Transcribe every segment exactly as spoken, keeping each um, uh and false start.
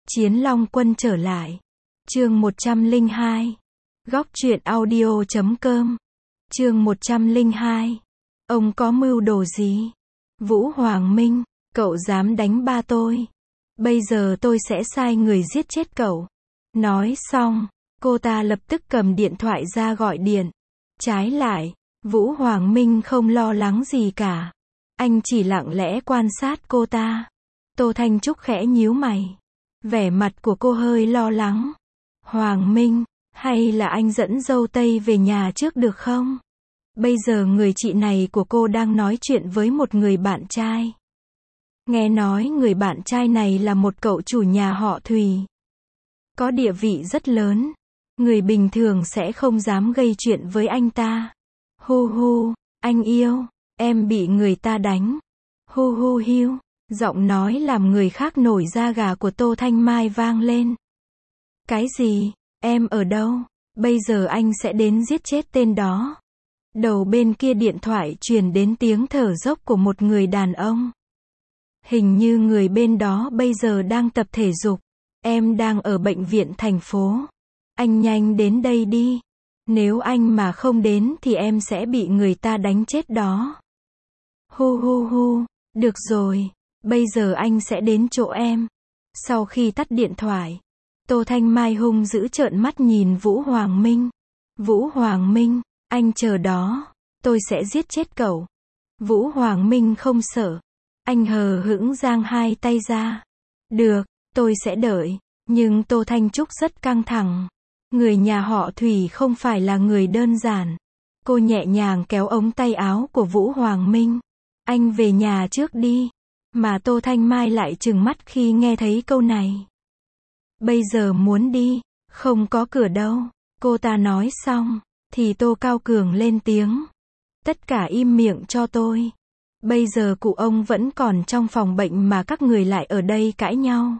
Chiến Long Quân trở lại. Chương một trăm lẻ hai. Góc truyện audio chấm com. Chương một trăm lẻ hai. Ông có mưu đồ gì? Vũ Hoàng Minh, cậu dám đánh ba tôi? Bây giờ tôi sẽ sai người giết chết cậu. Nói xong, cô ta lập tức cầm điện thoại ra gọi điện. Trái lại, Vũ Hoàng Minh không lo lắng gì cả. Anh chỉ lặng lẽ quan sát cô ta. Tô Thanh Trúc khẽ nhíu mày. Vẻ mặt của cô hơi lo lắng. Hoàng Minh, hay là anh dẫn dâu Tây về nhà trước được không? Bây giờ người chị này của cô đang nói chuyện với một người bạn trai. Nghe nói người bạn trai này là một cậu chủ nhà họ Thùy. Có địa vị rất lớn. Người bình thường sẽ không dám gây chuyện với anh ta. Hu hu, anh yêu, em bị người ta đánh. Hu hu hiu, giọng nói làm người khác nổi da gà của Tô Thanh Mai vang lên. Cái gì? Em ở đâu? Bây giờ anh sẽ đến giết chết tên đó. Đầu bên kia điện thoại truyền đến tiếng thở dốc của một người đàn ông. Hình như người bên đó bây giờ đang tập thể dục. Em đang ở bệnh viện thành phố. Anh nhanh đến đây đi. Nếu anh mà không đến thì em sẽ bị người ta đánh chết đó. Hu hu hu, được rồi, bây giờ anh sẽ đến chỗ em. Sau khi tắt điện thoại, Tô Thanh Mai hung dữ trợn mắt nhìn Vũ Hoàng Minh. Vũ Hoàng Minh, anh chờ đó, tôi sẽ giết chết cậu. Vũ Hoàng Minh không sợ. Anh hờ hững giang hai tay ra. Được, tôi sẽ đợi. Nhưng Tô Thanh Trúc rất căng thẳng. Người nhà họ Thủy không phải là người đơn giản. Cô nhẹ nhàng kéo ống tay áo của Vũ Hoàng Minh. Anh về nhà trước đi. Mà Tô Thanh Mai lại trừng mắt khi nghe thấy câu này. Bây giờ muốn đi, không có cửa đâu. Cô ta nói xong, thì Tô Cao Cường lên tiếng. Tất cả im miệng cho tôi. Bây giờ cụ ông vẫn còn trong phòng bệnh mà các người lại ở đây cãi nhau.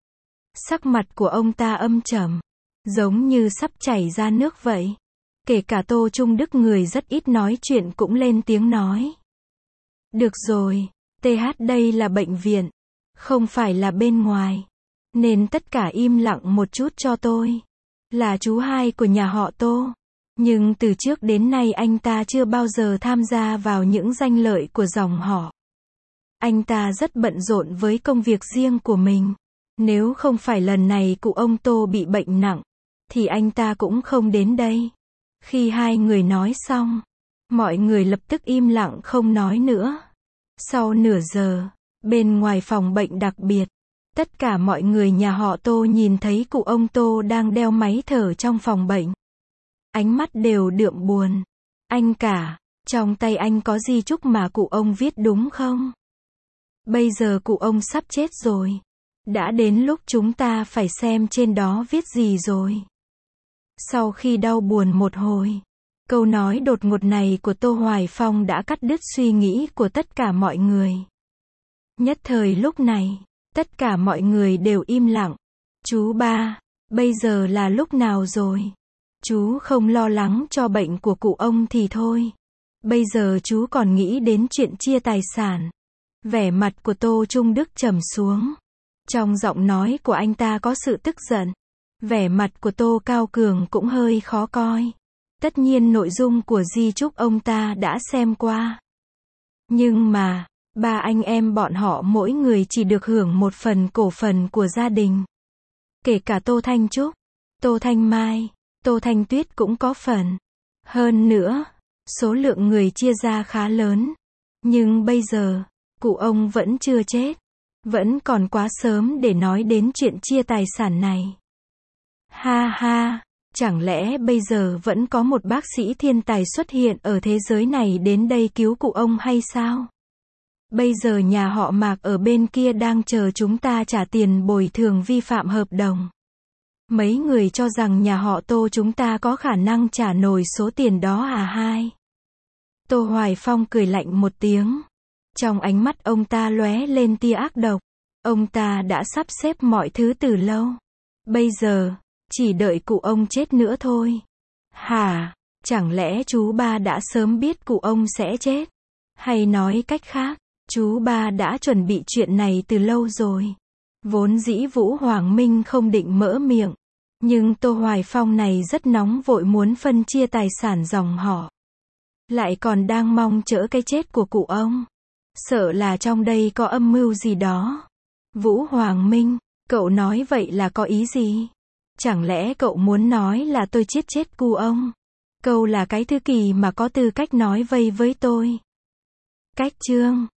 Sắc mặt của ông ta âm trầm, giống như sắp chảy ra nước vậy. Kể cả Tô Trung Đức người rất ít nói chuyện cũng lên tiếng nói. Được rồi, tê hát đây là bệnh viện, không phải là bên ngoài. Nên tất cả im lặng một chút cho tôi. Là chú hai của nhà họ Tô. Nhưng từ trước đến nay anh ta chưa bao giờ tham gia vào những danh lợi của dòng họ. Anh ta rất bận rộn với công việc riêng của mình. Nếu không phải lần này cụ ông Tô bị bệnh nặng, thì anh ta cũng không đến đây. Khi hai người nói xong, mọi người lập tức im lặng không nói nữa. Sau nửa giờ, bên ngoài phòng bệnh đặc biệt, tất cả mọi người nhà họ Tô nhìn thấy cụ ông Tô đang đeo máy thở trong phòng bệnh. Ánh mắt đều đượm buồn. Anh cả, trong tay anh có di chúc mà cụ ông viết đúng không? Bây giờ cụ ông sắp chết rồi. Đã đến lúc chúng ta phải xem trên đó viết gì rồi. Sau khi đau buồn một hồi, câu nói đột ngột này của Tô Hoài Phong đã cắt đứt suy nghĩ của tất cả mọi người. Nhất thời lúc này, tất cả mọi người đều im lặng. Chú ba, bây giờ là lúc nào rồi? Chú không lo lắng cho bệnh của cụ ông thì thôi. Bây giờ chú còn nghĩ đến chuyện chia tài sản. Vẻ mặt của Tô Trung Đức trầm xuống. Trong giọng nói của anh ta có sự tức giận. Vẻ mặt của Tô Cao Cường cũng hơi khó coi. Tất nhiên nội dung của di chúc ông ta đã xem qua. Nhưng mà, ba anh em bọn họ mỗi người chỉ được hưởng một phần cổ phần của gia đình. Kể cả Tô Thanh Trúc, Tô Thanh Mai, Tô Thanh Tuyết cũng có phần. Hơn nữa, số lượng người chia ra khá lớn. Nhưng bây giờ, cụ ông vẫn chưa chết. Vẫn còn quá sớm để nói đến chuyện chia tài sản này. Ha ha, chẳng lẽ bây giờ vẫn có một bác sĩ thiên tài xuất hiện ở thế giới này đến đây cứu cụ ông hay sao? Bây giờ nhà họ Mạc ở bên kia đang chờ chúng ta trả tiền bồi thường vi phạm hợp đồng. Mấy người cho rằng nhà họ Tô chúng ta có khả năng trả nổi số tiền đó à hai? Tô Hoài Phong cười lạnh một tiếng. Trong ánh mắt ông ta lóe lên tia ác độc. Ông ta đã sắp xếp mọi thứ từ lâu. Bây giờ, chỉ đợi cụ ông chết nữa thôi. Hả? Chẳng lẽ chú ba đã sớm biết cụ ông sẽ chết? Hay nói cách khác, chú ba đã chuẩn bị chuyện này từ lâu rồi. Vốn dĩ Vũ Hoàng Minh không định mở miệng. Nhưng Tô Hoài Phong này rất nóng vội muốn phân chia tài sản dòng họ. Lại còn đang mong chỡ cái chết của cụ ông. Sợ là trong đây có âm mưu gì đó. Vũ Hoàng Minh, cậu nói vậy là có ý gì? Chẳng lẽ cậu muốn nói là tôi giết chết cụ ông? Cậu là cái thư kỳ mà có tư cách nói vây với tôi. Cách chương